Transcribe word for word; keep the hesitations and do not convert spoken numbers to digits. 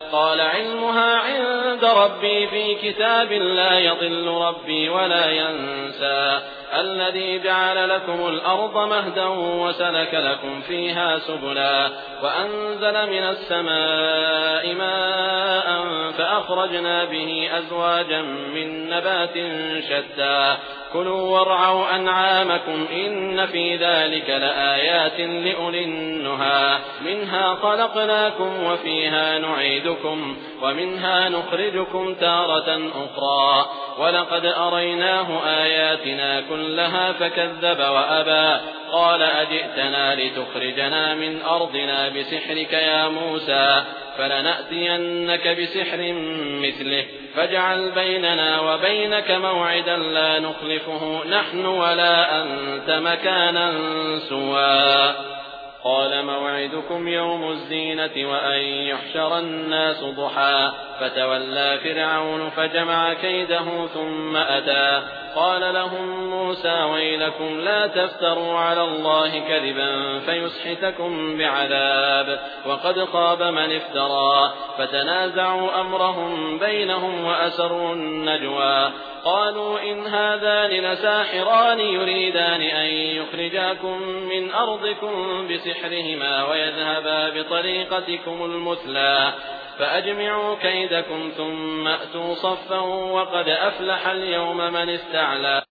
قال علمها عند ربي في كتاب لا يضل ربي ولا ينسى الذي جعل لكم الأرض مهدا وسلك لكم فيها سبلا وأنزل من السماء ماء فأخرجنا به أزواجا من نبات شتى كلوا وارعوا أنعامكم إن في ذلك لآيات لأولي النهى منها خلقناكم وفيها نعيدكم ومنها نخرجكم تارة أخرى ولقد أريناه آياتنا كلها فكذب وأبى قال أجئتنا لتخرجنا من أرضنا بسحرك يا موسى فلنأتينك بسحر مثله فاجعل بيننا وبينك موعدا لا نخلفه نحن ولا أنت مكانا سوى قال موعدكم يوم الزينة وأن يحشر الناس ضحى فتولى فرعون فجمع كيده ثم أتى قال لهم موسى ويلكم لا تفتروا على الله كذبا فيسحتكم بعذاب وقد خاب من افترى فتنازعوا أمرهم بينهم وأسروا النجوى قالوا إن هذان لساحران يريدان أن يخرجاكم من أرضكم بسحرهما ويذهبا بطريقتكم المثلى فأجمعوا كيدكم ثم أتوا صفا وقد أفلح اليوم من استعلى